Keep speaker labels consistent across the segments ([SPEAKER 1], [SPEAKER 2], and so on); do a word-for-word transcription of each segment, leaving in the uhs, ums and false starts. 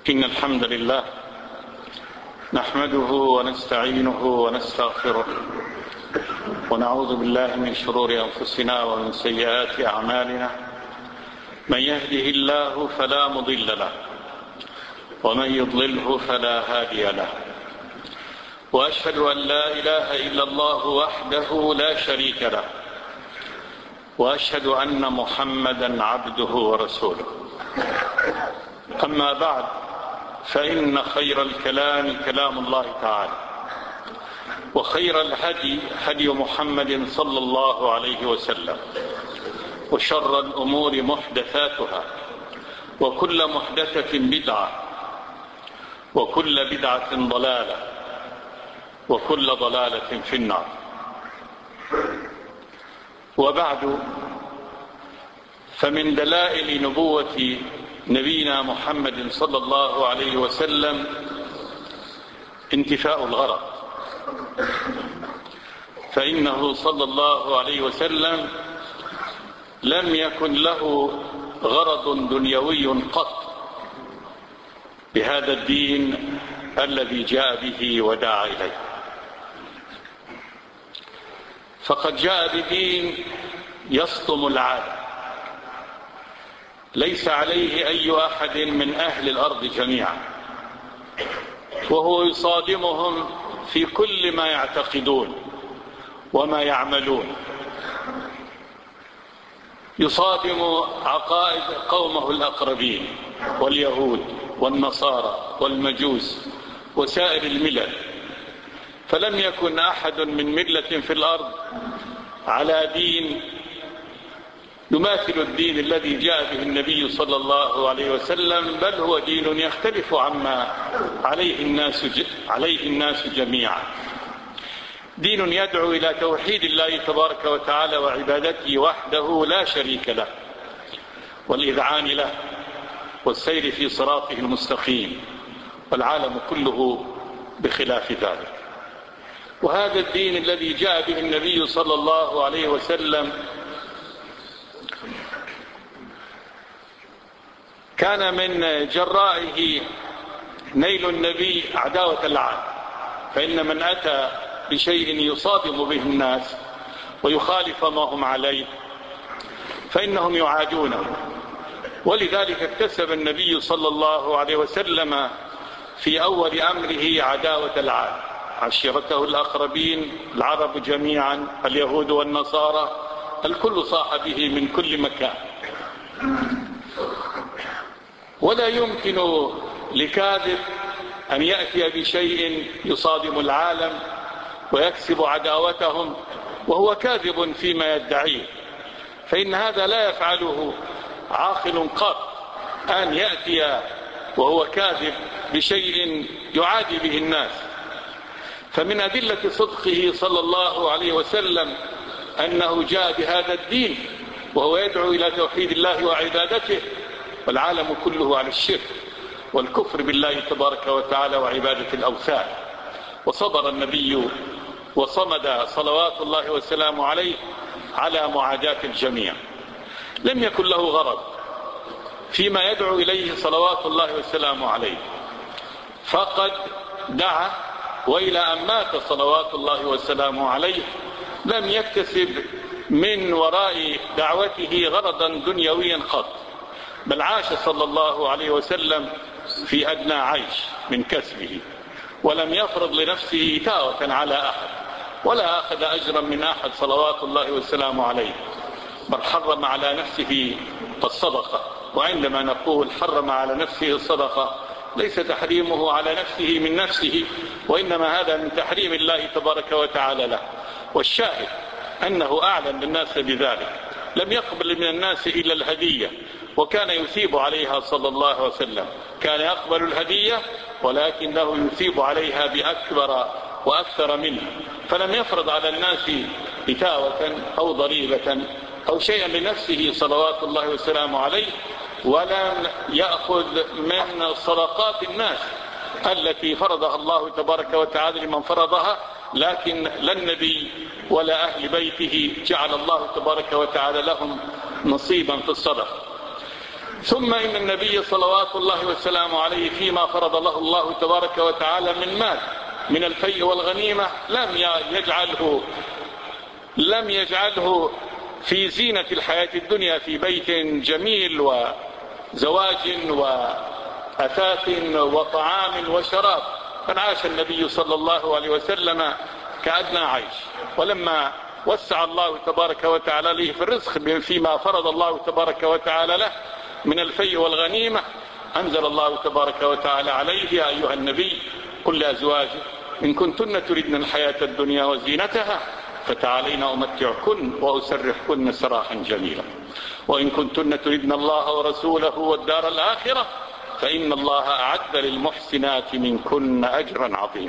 [SPEAKER 1] إن الحمد لله نحمده ونستعينه ونستغفره ونعوذ بالله من شرور أنفسنا ومن سيئات أعمالنا. من يهده الله فلا مضل له ومن يضلله فلا هادي له، وأشهد أن لا إله إلا الله وحده لا شريك له، وأشهد أن محمدا عبده ورسوله. أما بعد، فإن خير الكلام كلام الله تعالى، وخير الهدي هدي محمد صلى الله عليه وسلم، وشر الأمور محدثاتها، وكل محدثة بدعة، وكل بدعة ضلالة، وكل ضلالة في النار. وبعد، فمن دلائل نبوة نبينا محمد صلى الله عليه وسلم انتفاء الغرض، فإنه صلى الله عليه وسلم لم يكن له غرض دنيوي قط بهذا الدين الذي جاء به ودعا إليه، فقد جاء بدين يصطم العالم، ليس عليه أي أحد من أهل الأرض جميعا، وهو يصادمهم في كل ما يعتقدون وما يعملون. يصادم عقائد قومه الأقربين واليهود والنصارى والمجوس وسائر الملل، فلم يكن أحد من ملة في الأرض على دين يماثل الدين الذي جاء به النبي صلى الله عليه وسلم، بل هو دين يختلف عما عليه الناس عليه الناس جميعا. دين يدعو إلى توحيد الله تبارك وتعالى وعبادته وحده لا شريك له، والإذعان له، والسير في صراطه المستقيم، والعالم كله بخلاف ذلك. وهذا الدين الذي جاء به النبي صلى الله عليه وسلم كان من جرائه نيل النبي عداوة العالم، فإن من أتى بشيء يصادم به الناس ويخالف ما هم عليه فإنهم يعادونه. ولذلك اكتسب النبي صلى الله عليه وسلم في أول أمره عداوة العالم، عشيرته الأقربين، العرب جميعا، اليهود والنصارى، الكل صاح به من كل مكان. ولا يمكن لكاذب أن يأتي بشيء يصادم العالم ويكسب عداوتهم وهو كاذب فيما يدعيه، فإن هذا لا يفعله عاقل قط، أن يأتي وهو كاذب بشيء يعادي به الناس. فمن أدلة صدقه صلى الله عليه وسلم أنه جاء بهذا الدين وهو يدعو إلى توحيد الله وعبادته، والعالم كله على الشرك والكفر بالله تبارك وتعالى وعبادة الأوثان. وصبر النبي وصمد صلوات الله وسلامه عليه على معاداة الجميع. لم يكن له غرض فيما يدعو إليه صلوات الله وسلامه عليه، فقد دعا، وإلى أن مات صلوات الله وسلامه عليه لم يكتسب من وراء دعوته غرضا دنيويا قط، بل عاش صلى الله عليه وسلم في أدنى عيش من كسبه، ولم يفرض لنفسه إتاوة على أحد، ولا أخذ أجرا من أحد صلوات الله وسلامه عليه، بل حرم على نفسه الصدقة. وعندما نقول حرم على نفسه الصدقة ليس تحريمه على نفسه من نفسه، وإنما هذا من تحريم الله تبارك وتعالى له. والشاهد أنه أعلن للناس بذلك، لم يقبل من الناس إلا الهدية، وكان يثيب عليها صلى الله عليه وسلم، كان يقبل الهدية ولكنه يثيب عليها بأكبر وأكثر منه، فلم يفرض على الناس إتاوة أو ضريبة أو شيئا لنفسه صلوات الله وسلامه عليه، ولم يأخذ من صدقات الناس التي فرضها الله تبارك وتعالى لمن فرضها، لكن لا النبي ولا أهل بيته جعل الله تبارك وتعالى لهم نصيبا في الصدقة. ثم إن النبي صلوات الله وسلامه عليه فيما فرض له الله تبارك وتعالى من مال من الفيء والغنيمة لم يجعله لم يجعله في زينة الحياة الدنيا في بيت جميل وزواج وأثاث وطعام وشراب، بل عاش النبي صلى الله عليه وسلم كأدنى عيش. ولما وسع الله تبارك وتعالى له في الرزق فيما فرض الله تبارك وتعالى له من الفيء والغنيمة، أنزل الله تبارك وتعالى عليه: يا أيها النبي قل لأزواجك إن كنتن تردن الحياة الدنيا وزينتها فتعالين أمتعكن وأسرحكن سراحا جميلا، وإن كنتن تردن الله ورسوله والدار الآخرة فإن الله أعد للمحسنات منكن أجرا عظيما.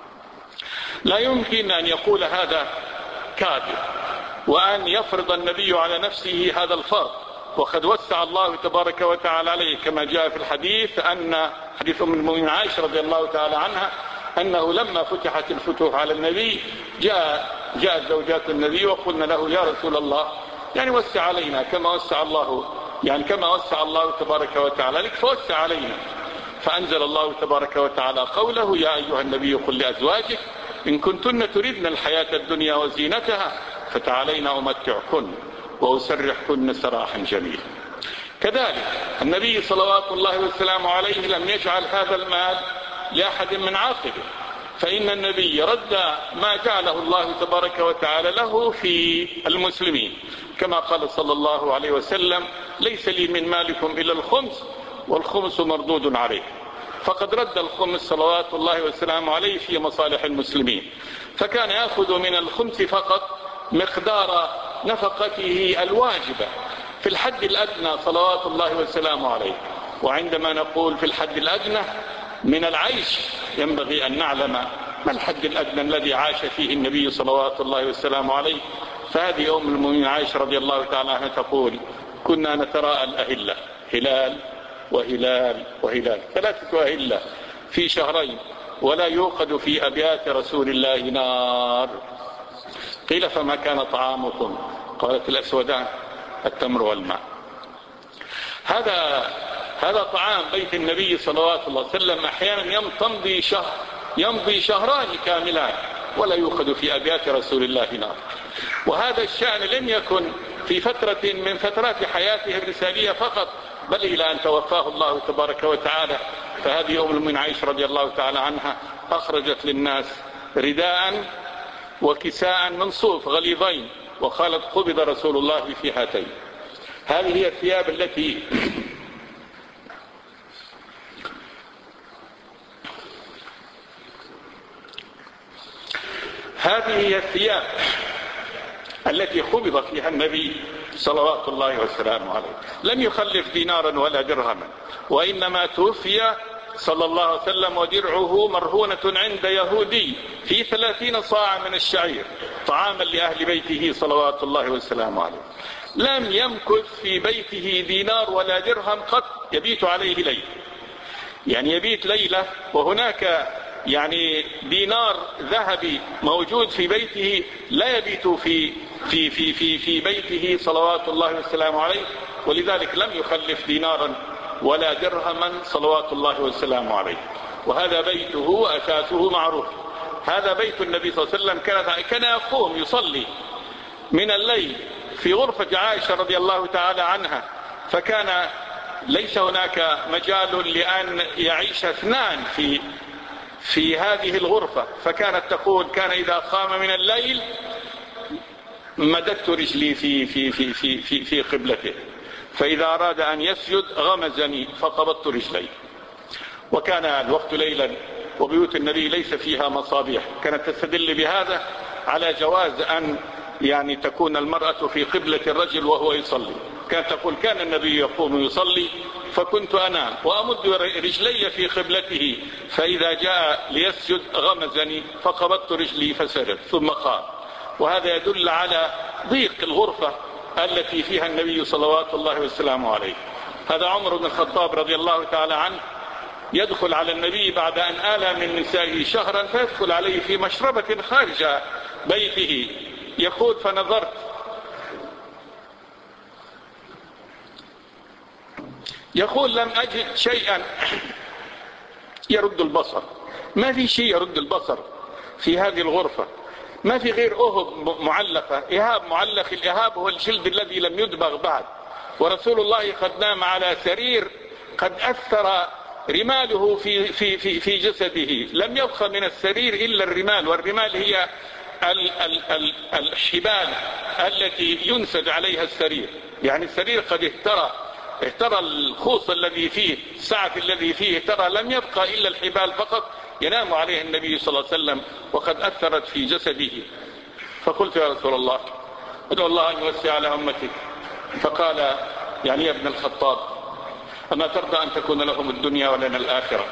[SPEAKER 1] لا يمكن أن يقول هذا كاذب وأن يفرض النبي على نفسه هذا الفرض، وقد وسع الله تبارك وتعالى عليه كما جاء في الحديث أن حديث أم المؤمنين عائشة رضي الله تعالى عنها أنه لما فتحت الفتوح على النبي جاء جاءت زوجات النبي وقلنا له: يا رسول الله يعني وسع علينا كما وسع الله يعني كما وسع الله تبارك وتعالى لك فوسع علينا. فأنزل الله تبارك وتعالى قوله: يا أيها النبي قل لأزواجك إن كنتن تردن الحياة الدنيا وزينتها فتعالين أمتعكن وأسرحكن سراحا جميلا. كذلك النبي صلوات الله وسلامه عليه لم يجعل هذا المال لأحد من عاقبه، فإن النبي رد ما جعله الله تبارك وتعالى له في المسلمين، كما قال صلى الله عليه وسلم: ليس لي من مالكم إلا الخمس والخمس مردود عليه. فقد رد الخمس صلوات الله وسلامه عليه في مصالح المسلمين، فكان يأخذ من الخمس فقط مقدار نفقته الواجبة في الحد الأدنى صلوات الله وسلامه عليه. وعندما نقول في الحد الأدنى من العيش ينبغي أن نعلم ما الحد الأدنى الذي عاش فيه النبي صلوات الله وسلامه عليه. فهذه أم المؤمنين عائشة رضي الله تعالى عنها تقول: كنا نتراءى الأهلة، هلال وهلال وهلال، ثلاثة أهلة في شهرين، ولا يوقد في أبيات رسول الله نار. قيل: فما كان طعامكم؟ قالت: الأسودان التمر والماء. هذا هذا طعام بيت النبي صلوات الله عليه وسلم. أحيانا تمضي شهر يمضي شهران كاملان ولا يوقد في أبيات رسول الله نار. وهذا الشأن لم يكن في فترة من فترات حياته الرسالية فقط، بل إلى أن توفاه الله تبارك وتعالى. فهذه أم المؤمنين عائشة رضي الله تعالى عنها أخرجت للناس رداء وكساء من صوف غليظين، وقالت: قبض رسول الله في هاتين. هذه هي الثياب التي هذه هي الثياب التي قبض فيها النبي صلوات الله وسلامه عليه. لم يخلف دينارا ولا درهما، وإنما توفي صلى الله عليه وسلم ودرعه مرهونة عند يهودي في ثلاثين صاع من الشعير طعاما لأهل بيته صلوات الله وسلامه عليه. لم يمكث في بيته دينار ولا درهم قط يبيت عليه ليلة، يعني يبيت ليلة وهناك يعني دينار ذهبي موجود في بيته لا يبيت في في في في في بيته صلوات الله وسلامه عليه. ولذلك لم يخلف دينارا ولا درهما صلوات الله وسلامه عليه. وهذا بيته وأساسه معروف. هذا بيت النبي صلى الله عليه وسلم. كان كان يقوم يصلي من الليل في غرفة عائشة رضي الله تعالى عنها، فكان ليس هناك مجال لأن يعيش اثنان في في هذه الغرفة، فكانت تقول: كان إذا قام من الليل مددت رجلي في في في في في, في قبلته، فإذا أراد أن يسجد غمزني فقبضت رجلي. وكان الوقت ليلا وبيوت النبي ليس فيها مصابيح، كانت تستدل بهذا على جواز أن يعني تكون المرأة في قبلة الرجل وهو يصلي. كانت تقول: كان النبي يقوم يصلي فكنت أنام وأمد رجلي في قبلته، فإذا جاء ليسجد غمزني فقبضت رجلي فسجد ثم قام. وهذا يدل على ضيق الغرفة التي فيها النبي صلوات الله وسلامه عليه. هذا عمر بن الخطاب رضي الله تعالى عنه يدخل على النبي بعد أن آلى من نسائه شهرا، فيدخل عليه في مشربة خارج بيته، يقول: فنظرت يقول لم أجد شيئا يرد البصر. ما في شيء يرد البصر في هذه الغرفة، ما في غير أهب معلقة، إهاب معلق. الإهاب هو الجلد الذي لم يدبغ بعد، ورسول الله قد نام على سرير قد أثر رماله في, في, في, في جسده، لم يبقى من السرير إلا الرمال، والرمال هي ال ال ال الحبال التي ينسج عليها السرير. يعني السرير قد اهترى اهترى الخوص الذي فيه، السعف الذي فيه اهترى، لم يبقى إلا الحبال فقط ينام عليه النبي صلى الله عليه وسلم، وقد أثرت في جسده. فقلت يا رسول الله ادعو الله أن يوسع على أمتك. فقال يعني يا ابن الخطاب أما ترضى أن تكون لهم الدنيا ولنا الآخرة؟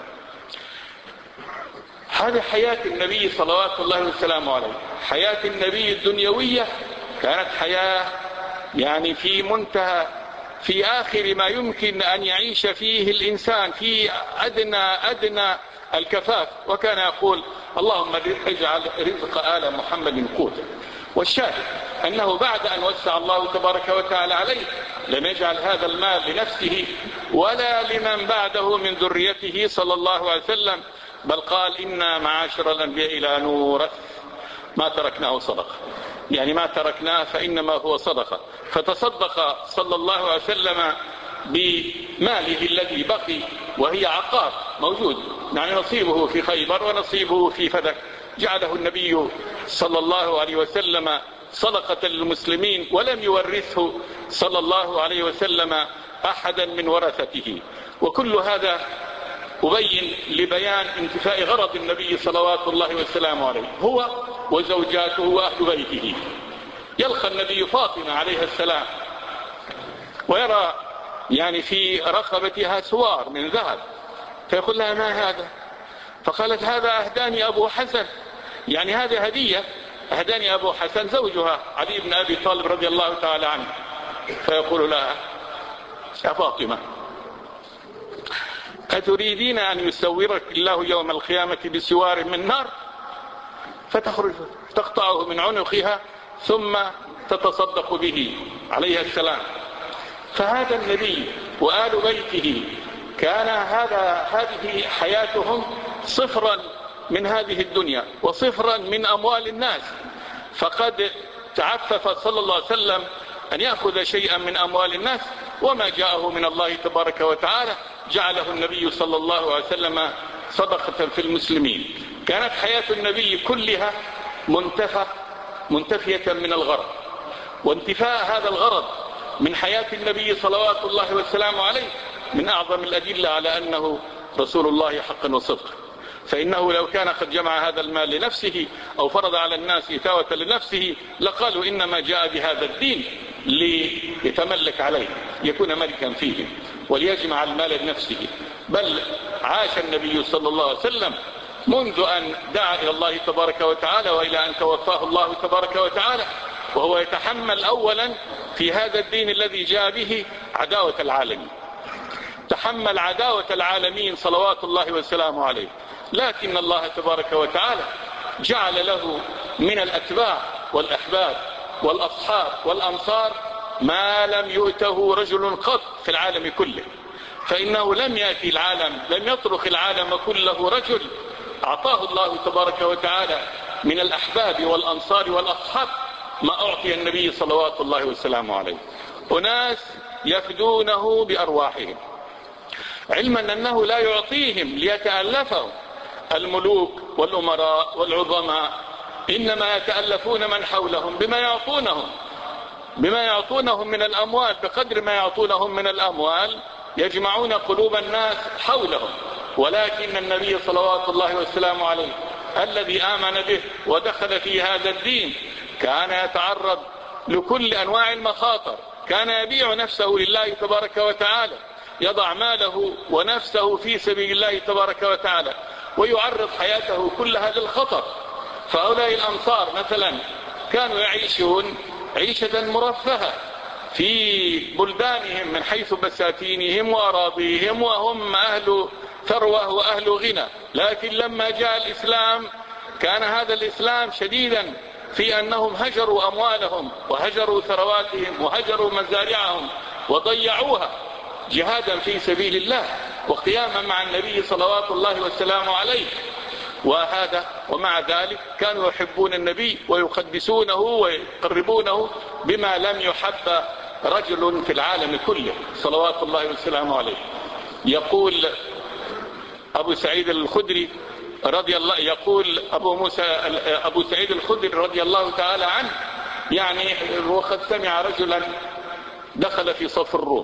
[SPEAKER 1] هذه حياة النبي صلوات الله وسلامه عليه. حياة النبي الدنيوية كانت حياة يعني في منتهى، في آخر ما يمكن أن يعيش فيه الإنسان، في أدنى أدنى الكفاف. وكان يقول اللهم اجعل رزق آل محمد قوتا. والشاهد أنه بعد أن وسع الله تبارك وتعالى عليه لم يجعل هذا المال لنفسه ولا لمن بعده من ذريته صلى الله عليه وسلم، بل قال إنا معاشر الأنبياء لا نورث ما تركناه صدقة. يعني ما تركناه فإنما هو صدقة. فتصدق صلى الله عليه وسلم بماله الذي بقي، وهي عقار موجود، يعني نصيبه في خيبر ونصيبه في فدك، جعله النبي صلى الله عليه وسلم صدقة للمسلمين، ولم يورثه صلى الله عليه وسلم أحدا من ورثته. وكل هذا أبين لبيان انتفاء غرض النبي صلوات الله وسلامه عليه، هو وزوجاته وأهل بيته. يلقى النبي فاطمة عليه السلام ويرى يعني في رقبتها سوار من ذهب، فيقول لها ما هذا؟ فقالت هذا أهداني أبو حسن، يعني هذه هدية أهداني أبو حسن زوجها علي بن أبي طالب رضي الله تعالى عنه. فيقول لها يا فاطمة أتريدين أن يسورك الله يوم القيامة بسوار من نار؟ فتخرج تقطعه من عنقها ثم تتصدق به عليه السلام. فهذا النبي وآل بيته كان هذا هذه حياتهم صفرا من هذه الدنيا وصفرا من أموال الناس. فقد تعفف صلى الله عليه وسلم أن يأخذ شيئا من أموال الناس، وما جاءه من الله تبارك وتعالى جعله النبي صلى الله عليه وسلم صدقة في المسلمين. كانت حياة النبي كلها منتفى منتفية من الغرض، وانتفاء هذا الغرض من حياة النبي صلوات الله وسلامه عليه من أعظم الأدلة على أنه رسول الله حقا وصدقا. فإنه لو كان قد جمع هذا المال لنفسه أو فرض على الناس إتاوة لنفسه لقالوا إنما جاء بهذا الدين ليتملك عليه، يكون ملكا فيه وليجمع المال لنفسه. بل عاش النبي صلى الله عليه وسلم منذ أن دعا إلى الله تبارك وتعالى وإلى أن توفاه الله تبارك وتعالى وهو يتحمل أولا في هذا الدين الذي جاء به عداوة العالمين، تحمل عداوة العالمين صلوات الله وسلامه عليه. لكن الله تبارك وتعالى جعل له من الأتباع والأحباب والأصحاب والأنصار ما لم يؤته رجل قط في العالم كله. فإنه لم يأتي العالم، لم يطرق العالم كله رجل أعطاه الله تبارك وتعالى من الأحباب والأنصار والأصحاب ما أعطي النبي صلوات الله وسلامه عليه. أناس يفدونه بأرواحهم، علما أنه لا يعطيهم ليتألفهم الملوك والأمراء والعظماء، إنما يتألفون من حولهم بما يعطونهم بما يعطونهم من الأموال. بقدر ما يعطونهم من الأموال يجمعون قلوب الناس حولهم. ولكن النبي صلوات الله وسلامه عليه الذي آمن به ودخل في هذا الدين كان يتعرض لكل أنواع المخاطر، كان يبيع نفسه لله تبارك وتعالى، يضع ماله ونفسه في سبيل الله تبارك وتعالى ويعرض حياته كلها للخطر. فهؤلاء الأنصار مثلا كانوا يعيشون عيشة مرفهة في بلدانهم من حيث بساتينهم وأراضيهم، وهم أهل ثروة وأهل غنى. لكن لما جاء الإسلام كان هذا الإسلام شديدا في أنهم هجروا أموالهم وهجروا ثرواتهم وهجروا مزارعهم وضيعوها. جهادا في سبيل الله وقياما مع النبي صلوات الله والسلام عليه. وهذا ومع ذلك كانوا يحبون النبي ويقدسونه ويقربونه بما لم يحب رجل في العالم كله صلوات الله والسلام عليه. يقول أبو سعيد الخدري رضي الله يقول أبو موسى أبو سعيد الخدري رضي الله تعالى عنه، يعني وقد سمع رجلا دخل في صف الروم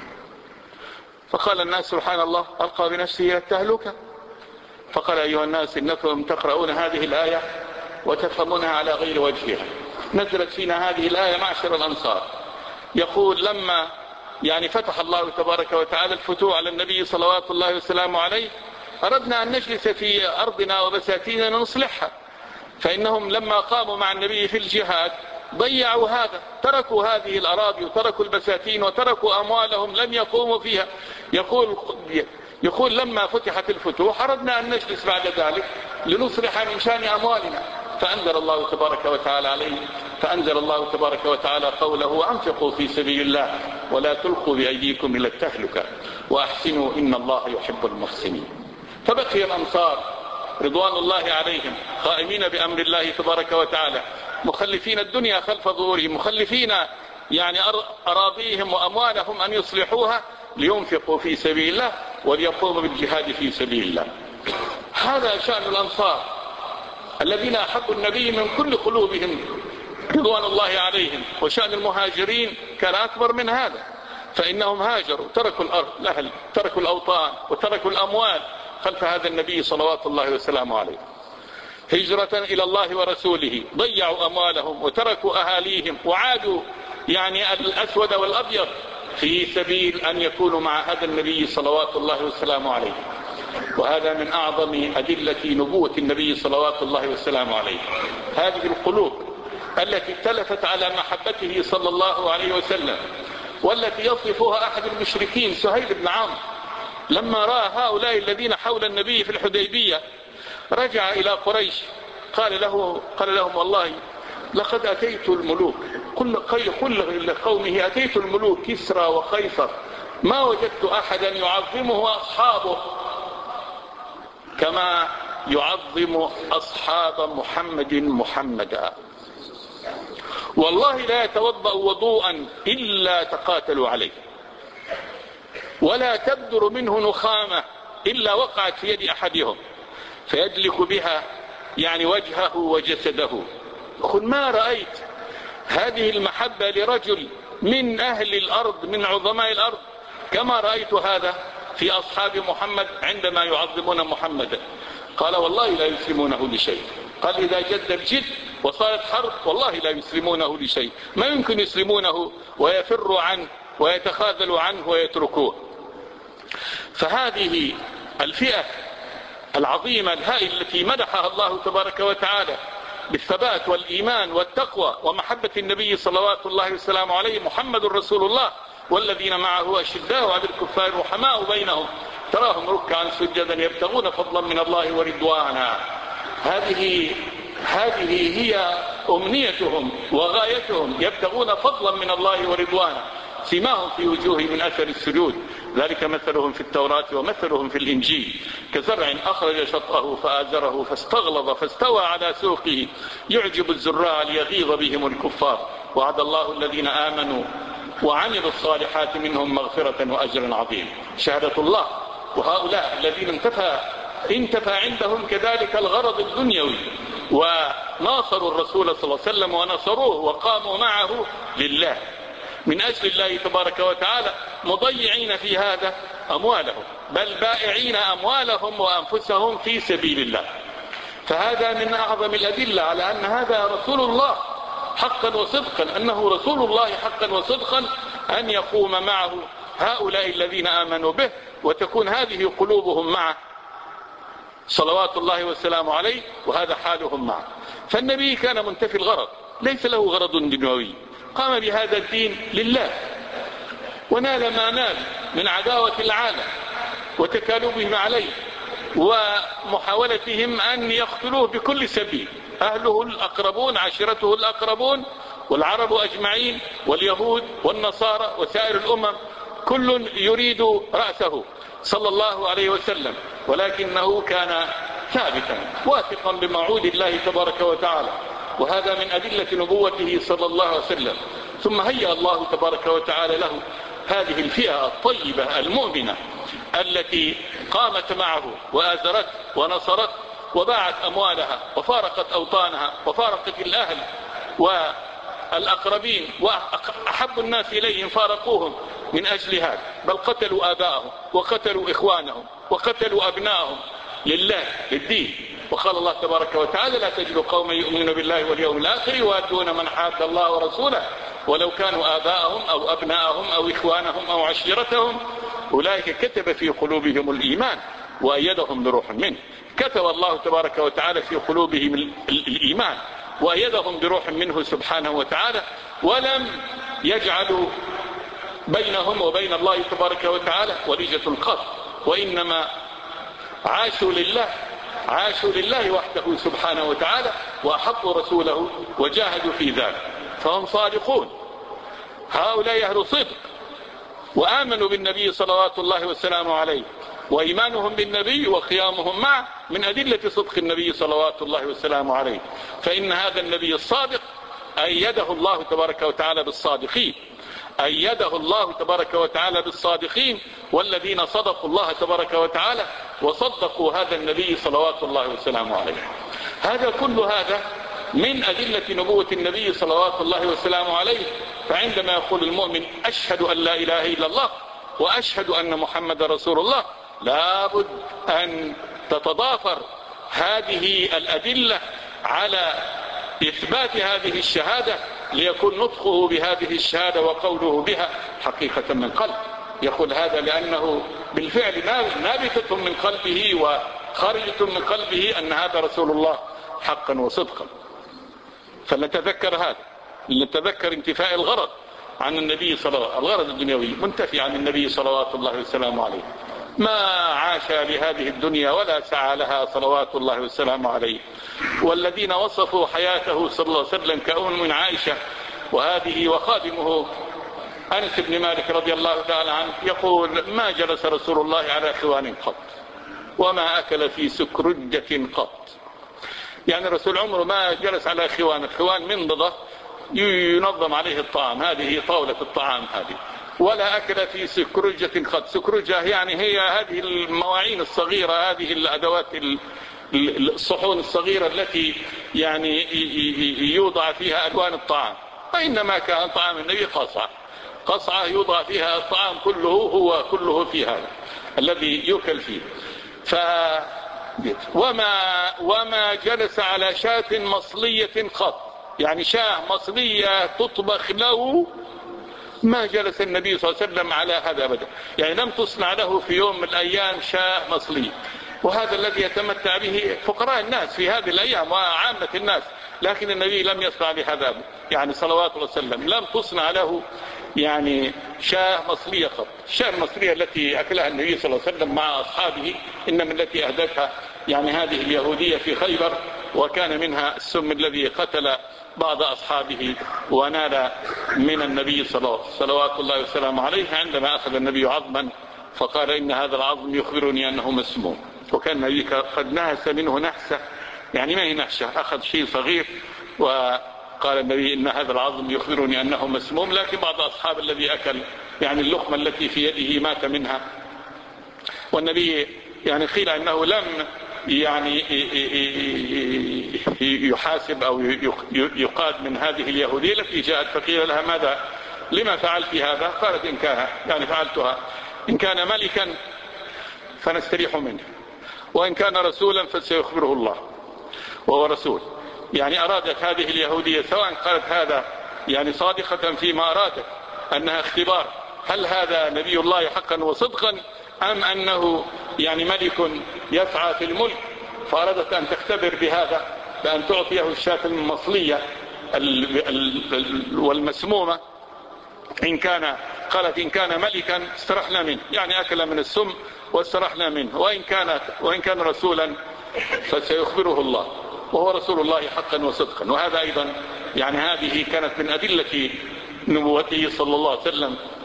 [SPEAKER 1] فقال الناس سبحان الله ألقى بنفسه إلى التهلكة، فقال أيها الناس إنكم تقرؤون هذه الآية وتفهمونها على غير وجهها. نزلت فينا هذه الآية معشر الأنصار، يقول لما يعني فتح الله تبارك وتعالى الفتوح على النبي صلوات الله وسلامه عليه أردنا أن نجلس في أرضنا وبساتيننا نصلحها، فإنهم لما قاموا مع النبي في الجهاد ضيعوا هذا، تركوا هذه الأراضي وتركوا البساتين وتركوا أموالهم لم يقوموا فيها. يقول يقول لما فتحت الفتوح أردنا أن نجلس بعد ذلك لنصلح من شأن أموالنا، فأنزل الله تبارك وتعالى عليه فأنزل الله تبارك وتعالى قوله أنفقوا في سبيل الله ولا تلقوا بأيديكم إلى التهلكة وأحسنوا إن الله يحب المحسنين. فبقي الأنصار رضوان الله عليهم قائمين بأمر الله تبارك وتعالى، مخلفين الدنيا خلف ظهورهم، مخلفين يعني أراضيهم وأموالهم أن يصلحوها لينفقوا في سبيل الله وليقوموا بالجهاد في سبيل الله. هذا شأن الأنصار الذين أحبوا النبي من كل قلوبهم رضوان الله عليهم. وشأن المهاجرين كان أكبر من هذا، فإنهم هاجروا تركوا الأرض الأهل تركوا الأوطان وتركوا الأموال خلف هذا النبي صلوات الله وسلامه عليه هجرة إلى الله ورسوله، ضيعوا أموالهم وتركوا أهاليهم وعادوا يعني الأسود والأبيض في سبيل أن يكونوا مع هذا النبي صلوات الله وسلامه عليه. وهذا من أعظم أدلة نبوة النبي صلوات الله وسلامه عليه، هذه القلوب التي اتلفت على محبته صلى الله عليه وسلم، والتي يصفها أحد المشركين سهيل بن عمرو لما رأى هؤلاء الذين حول النبي في الحديبية رجع إلى قريش قال له قال لهم والله لقد أتيت الملوك كل كل لقومه أتيت الملوك كسرى وقيصر ما وجدت أحدا يعظمه أصحابه كما يعظم أصحاب محمد محمدا، والله لا يتوضأ وضوءا إلا تقاتلوا عليه، ولا تبدر منه نخامة إلا وقعت في يد أحدهم فيدلك بها يعني وجهه وجسده. قل ما رأيت هذه المحبة لرجل من أهل الأرض من عظماء الأرض كما رأيت هذا في أصحاب محمد عندما يعظمون محمدا. قال والله لا يسلمونه لشيء. قال إذا جد الجد وصارت حرب والله لا يسلمونه لشيء، ما يمكن يسلمونه ويفروا عنه ويتخاذلوا عنه ويتركوه. فهذه الفئة العظيمة الهائلة التي مدحها الله تبارك وتعالى بالثبات والإيمان والتقوى ومحبة النبي صلوات الله وسلامه عليه محمد رسول الله والذين معه أشداء على الكفار رحماء بينهم تراهم ركعا سجدا يبتغون فضلا من الله ورضوانا. هذه هذه هي أمنيتهم وغايتهم، يبتغون فضلا من الله ورضوانا، سماهم في وجوههم من أثر السجود، ذلك مثلهم في التوراة ومثلهم في الإنجيل كزرع أخرج شطأه فآزره فاستغلظ فاستوى على سوقه يعجب الزراع ليغيظ بهم الكفار. وعد الله الذين آمنوا وعملوا الصالحات منهم مغفرة وأجرا عظيما. شهادة الله. وهؤلاء الذين انتفى انتفى عندهم كذلك الغرض الدنيوي وناصروا الرسول صلى الله عليه وسلم ونصروه وقاموا معه لله من أجل الله تبارك وتعالى، مضيعين في هذا أموالهم بل بائعين أموالهم وأنفسهم في سبيل الله. فهذا من أعظم الأدلة على أن هذا رسول الله حقا وصدقا، أنه رسول الله حقا وصدقا، أن يقوم معه هؤلاء الذين آمنوا به وتكون هذه قلوبهم معه صلوات الله والسلام عليه، وهذا حالهم معه. فالنبي كان منتفي الغرض، ليس له غرض دنيوي، قام بهذا الدين لله ونال ما نال من عداوة العالم وتكالبهم عليه ومحاولتهم أن يقتلوه بكل سبيل، أهله الأقربون عشيرته الأقربون والعرب أجمعين واليهود والنصارى وسائر الأمم كل يريد رأسه صلى الله عليه وسلم، ولكنه كان ثابتا واثقا بموعود الله تبارك وتعالى، وهذا من أدلة نبوته صلى الله عليه وسلم. ثم هيأ الله تبارك وتعالى له هذه الفئة الطيبة المؤمنة التي قامت معه وآزرت ونصرت وباعت أموالها وفارقت أوطانها وفارقت الأهل والأقربين، وأحب الناس إليهم فارقوهم من أجل هذا، بل قتلوا آباءهم وقتلوا إخوانهم وقتلوا أبنائهم لله للدين. وقال الله تبارك وتعالى: لا تجد قوما يؤمنون بالله واليوم الآخر يوادون من حاد الله ورسوله ولو كانوا آباءهم أو أبناءهم أو إخوانهم أو عشيرتهم أولئك كتب في قلوبهم الإيمان وأيدهم بروح منه. كتب الله تبارك وتعالى في قلوبهم الإيمان وأيدهم بروح منه سبحانه وتعالى، ولم يجعلوا بينهم وبين الله تبارك وتعالى وليجة قط، وإنما عاشوا لله عاشوا لله وحده سبحانه وتعالى، وأحبوا رسوله وجاهدوا في ذلك، فهم صادقون. هؤلاء أهل صدق وآمنوا بالنبي صلوات الله والسلام عليه، وإيمانهم بالنبي وقيامهم معه من أدلة صدق النبي صلوات الله والسلام عليه. فإن هذا النبي الصادق أيده الله تبارك وتعالى بالصادقين، أيده الله تبارك وتعالى بالصادقين، والذين صدقوا الله تبارك وتعالى وصدقوا هذا النبي صلوات الله والسلام عليه. هذا كل هذا من أدلة نبوة النبي صلوات الله والسلام عليه. فعندما يقول المؤمن: أشهد أن لا إله إلا الله وأشهد أن محمد رسول الله، لابد أن تتضافر هذه الأدلة على إثبات هذه الشهادة، ليكون نطقه بهذه الشهادة وقوله بها حقيقة من قلب. يقول هذا لأنه بالفعل نابتة من قلبه وخارجة من قلبه أن هذا رسول الله حقا وصدقا. فلنتذكر هذا، لنتذكر انتفاء الغرض عن النبي صلى الله عليه وسلم، الغرض الدنيوي منتفي عن النبي صلوات الله والسلام عليه، ما عاش لهذه الدنيا ولا سعى لها صلوات الله والسلام عليه. والذين وصفوا حياته صلى الله عليه وسلم كأم من عائشة وهذه وخادمه أنس بن مالك رضي الله تعالى عنه يقول: ما جلس رسول الله على خوان قط وما أكل في سكرجة قط. يعني الرسول عمره ما جلس على خوان، الخوان منضدة ينظم عليه الطعام، هذه طاولة الطعام هذه، ولا أكل في سكرجة قط. سكرجة يعني هي هذه المواعين الصغيرة، هذه الأدوات الصحون الصغيرة التي يعني يوضع فيها ألوان الطعام، وإنما كان طعام النبي قصعة قصعة يوضع فيها الطعام كله، هو كله في هذا الذي يؤكل فيه. ف وما وما جلس على شاة مصلية قط، يعني شاة مصلية تطبخ له، ما جلس النبي صلى الله عليه وسلم على هذا أبدا. يعني لم تصنع له في يوم من الأيام شاة مصلية، وهذا الذي يتمتع به فقراء الناس في هذه الأيام وعامة الناس، لكن النبي لم يصنع لهذا يعني صلوات الله وسلم، لم تصنع له يعني شاة مصلية قط. الشاة المصلية التي أكلها النبي صلى الله عليه وسلم مع أصحابه إنما التي أهدتها يعني هذه اليهودية في خيبر، وكان منها السم الذي قتل بعض أصحابه ونال من النبي صلوات الله وسلامه عليه، عندما أخذ النبي عظما فقال: إن هذا العظم يخبرني أنه مسموم. وكان النبي قد نهس منه نحسة، يعني ما هي نحشة، أخذ شيء صغير وقال النبي: إن هذا العظم يخبرني أنه مسموم. لكن بعض أصحاب الذي أكل يعني اللقمة التي في يده مات منها، والنبي يعني قيل أنه لم يعني يحاسب أو يقاد من هذه اليهودية التي جاءت فقيل لها: ماذا لما فعلت هذا؟ قالت: إن كان يعني فعلتها إن كان ملكا فنستريح منه، وإن كان رسولا فسيخبره الله وهو رسول. يعني أرادت هذه اليهودية سواء قالت هذا يعني صادقة فيما أرادت أنها اختبار، هل هذا نبي الله حقا وصدقا أم أنه يعني ملك يسعى في الملك، فأرادت أن تختبر بهذا بأن تعطيه الشاة المصلية والمسمومة. إن كان قالت: إن كان ملكا استرحنا منه، يعني أكل من السم واسترحنا منه، وإن كانت وإن كان رسولا فسيخبره الله وهو رسول الله حقا وصدقا. وهذا أيضا يعني هذه كانت من أدلة نبوته صلى الله عليه وسلم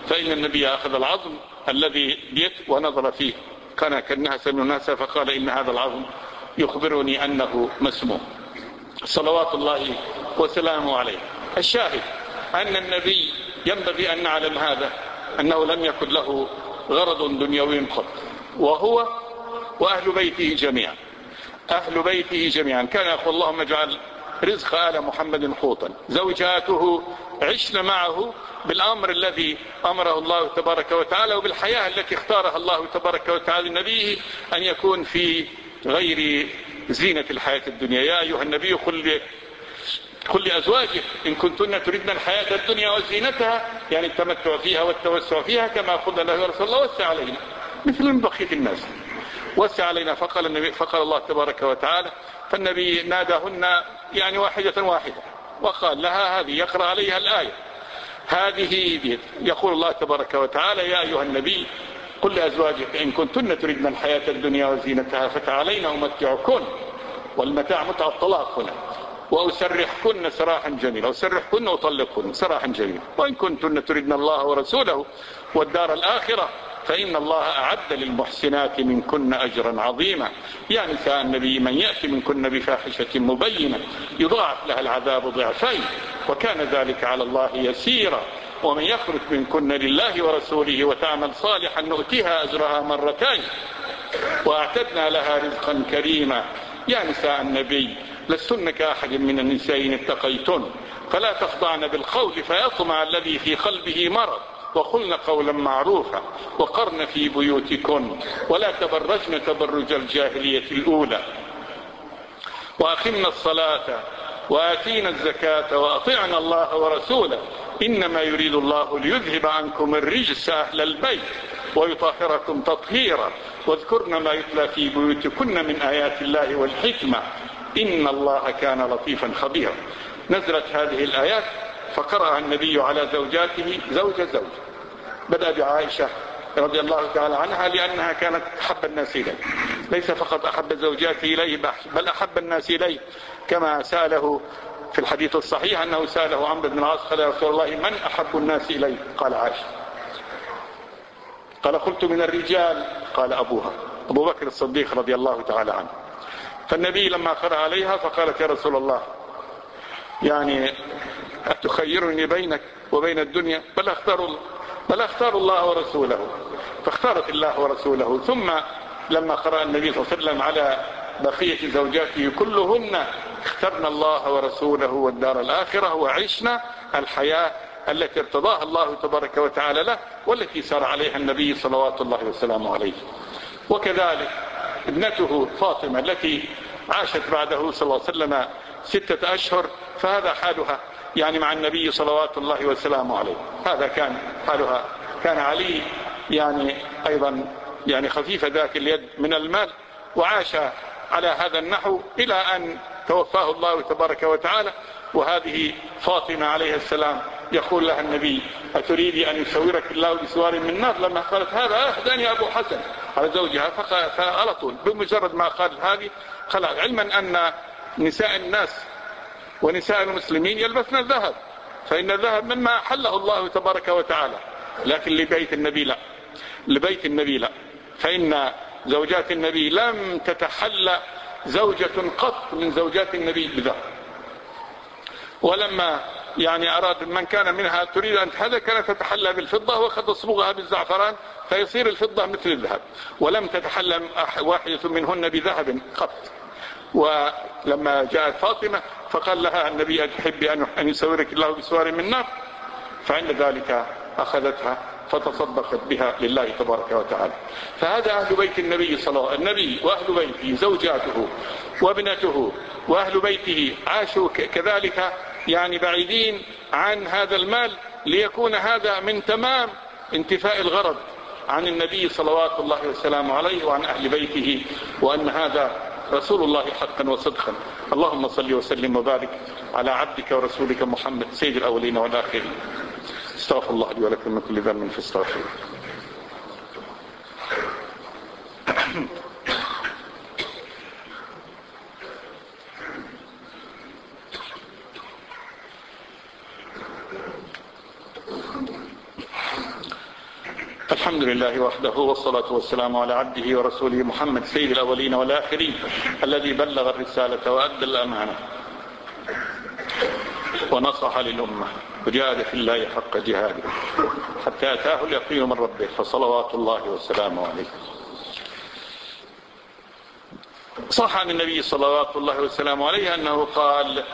[SPEAKER 1] فإن النبي أخذ العظم الذي بيت ونظر فيه، كان كأنها سمن الناس، فقال إن هذا العظم يخبرني أنه مسموم، صلوات الله وسلامه عليه. الشاهد أن النبي ينبغي أن نعلم هذا، أنه لم يكن له غرض دنيوي قط، وهو وأهل بيته جميعا، أهل بيته جميعا كان يقول اللهم اجعل رزق آل محمد قوتا. زوجاته عشن معه بالأمر الذي أمره الله تبارك وتعالى، وبالحياة التي اختارها الله تبارك وتعالى لنبيه أن يكون في غير زينة الحياة الدنيا. يا أيها النبي قل قل لأزواجك إن كنتن تردن الحياة الدنيا وزينتها، يعني التمتع فيها والتوسع فيها، كما قلنا له يا رسول الله وسع علينا مثل من بقية الناس، وسع علينا. فقال النبي فقال الله تبارك وتعالى، فالنبي ناداهن يعني واحدة واحدة وقال لها هذه، يقرأ عليها الآية هذه بيت. يقول الله تبارك وتعالى يا أيها النبي قل لأزواجك إن كنتن تردن الحياة الدنيا وزينتها فتعالين أمتعكن، والمتاع متع الطلاق هنا، وأسرحكن سراحا جميلا، أسرحكن وأطلقكن سراحا جميلا، وإن كنتن تردن الله ورسوله والدار الآخرة فإن الله أعد للمحسنات منكن أجرا عظيما. يا نساء النبي من يأتي منكن بفاحشة مبينة يضاعف لها العذاب ضعفين وكان ذلك على الله يسيرا، ومن يخرج منكن لله ورسوله وتعمل صالحا نؤتيها أجرها مرتين وأعتدنا لها رزقا كريما. يا نساء النبي لستن كأحد من النساء إن اتقيتن فلا تخضعن بالقول فيطمع الذي في قلبه مرض، وقلن قولا معروفا، وقرن في بيوتكن ولا تبرجن تبرج الجاهلية الأولى، وأقمنا الصلاة وآتينا الزكاة وأطعنا الله ورسوله إنما يريد الله ليذهب عنكم الرجس أهل البيت ويطهركم تطهيرا، واذكرن ما يتلى في بيوتكن من آيات الله والحكمة إن الله كان لطيفا خبيرا. نزلت هذه الآيات فقرأ النبي على زوجاته زوجة زوجة، بدأ بعائشة رضي الله تعالى عنها لأنها كانت أحب الناس إليه، ليس فقط أحب زوجاته إليه بل أحب الناس إليه، كما سأله في الحديث الصحيح أنه سأله عمرو بن العاص قال يا رسول الله من أحب الناس إليه؟ قال عائشة. قال قلت من الرجال؟ قال أبوها أبو بكر الصديق رضي الله تعالى عنه. فالنبي لما قرأ عليها فقالت يا رسول الله يعني أتخيرني بينك وبين الدنيا؟ بل أختار, بل أختار الله ورسوله، فاختارت الله ورسوله. ثم لما قرأ النبي صلى الله عليه وسلم على بقية زوجاته كلهن اخترنا الله ورسوله والدار الآخرة وعشنا الحياة التي ارتضاها الله تبارك وتعالى له والتي سار عليها النبي صلوات الله وسلامه عليه. وكذلك ابنته فاطمة التي عاشت بعده صلى الله عليه وسلم ستة أشهر، فهذا حالها يعني مع النبي صلوات الله وسلامه عليه، هذا كان حالها. كان علي يعني أيضا يعني خفيف ذاك اليد من المال، وعاش على هذا النحو إلى أن توفاه الله تبارك وتعالى. وهذه فاطمة عليه السلام يقول لها النبي أتريد أن يسورك الله بسوار من نار؟ لما قالت هذا أهداني أبو حسن على زوجها، فعلى طول بمجرد ما قال هذه خلع، علما أن نساء الناس ونساء المسلمين يلبسن الذهب، فإن الذهب مما حله الله تبارك وتعالى، لكن لبيت النبي لا، لبيت النبي لا، فإن زوجات النبي لم تتحلى زوجة قط من زوجات النبي بذهب. ولما يعني أراد من كان منها تريد أن تحلى كانت تتحلى بالفضة وقد تصبغها بالزعفران فيصير الفضة مثل الذهب، ولم تتحلى واحدة منهن بذهب قط. ولما جاءت فاطمة فقال لها النبي أتحب أن يسورك الله بسوار من نار؟ فعند ذلك أخذتها فتصدقت بها لله تبارك وتعالى. فهذا أهل بيت النبي صلى الله عليه وسلم، النبي وأهل بيته زوجاته وابنته وأهل بيته عاشوا كذلك يعني بعيدين عن هذا المال، ليكون هذا من تمام انتفاء الغرض عن النبي صلوات الله وسلامه عليه وعن أهل بيته، وأن هذا رسول الله حقا وصدقا. اللهم صل وسلم وبارك على عبدك ورسولك محمد سيد الأولين والآخرين. استغفر الله لي ولكم من كل ذنب فاستغفروه. الحمد لله وحده، والصلاة والسلام على عبده ورسوله محمد سيد الأولين والآخرين، الذي بلغ الرسالة وأدى الأمانة ونصح للأمة وجاهد في الله حق جهاده حتى أتاه اليقين من ربه، فصلوات الله وسلامه عليه. صح عن النبي صلوات الله وسلامه عليه أنه قال: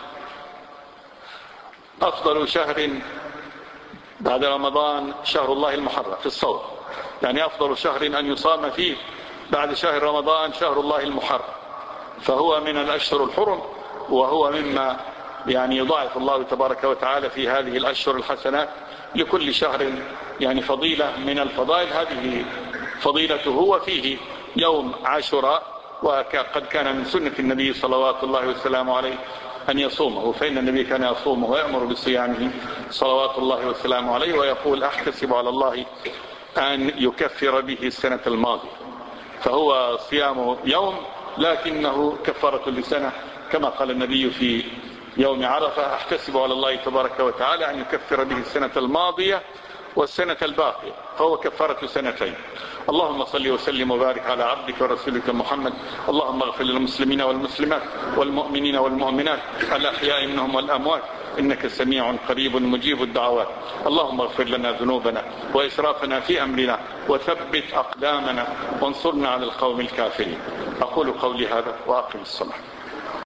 [SPEAKER 1] أفضل شهر بعد رمضان شهر الله المحرم في الصوم، يعني أفضل شهر أن يصام فيه بعد شهر رمضان شهر الله المحرم، فهو من الأشهر الحرم، وهو مما يعني يضاعف الله تبارك وتعالى في هذه الأشهر الحسنات لكل شهر يعني فضيلة من الفضائل. هذه فضيلته، وفيه يوم عاشوراء، وقد كان من سنة النبي صلوات الله وسلامه عليه أن يصومه، فإن النبي كان يصومه ويأمر بصيامه صلوات الله وسلامه عليه، ويقول: أحتسب على الله أن يكفر به السنة الماضية. فهو صيام يوم لكنه كفارة لسنة، كما قال النبي في يوم عرفة: أحتسب على الله تبارك وتعالى أن يكفر به السنة الماضية والسنة الباقية، فهو كفارة سنتين. اللهم صل وسلم وبارك على عبدك ورسولك محمد. اللهم اغفر للمسلمين والمسلمات والمؤمنين والمؤمنات الأحياء منهم والأموات، إنك سميع قريب مجيب الدعوات. اللهم اغفر لنا ذنوبنا وإسرافنا في أمرنا، وثبت أقدامنا، وانصرنا على القوم الكافرين. أقول قولي هذا وأقم الصلاة.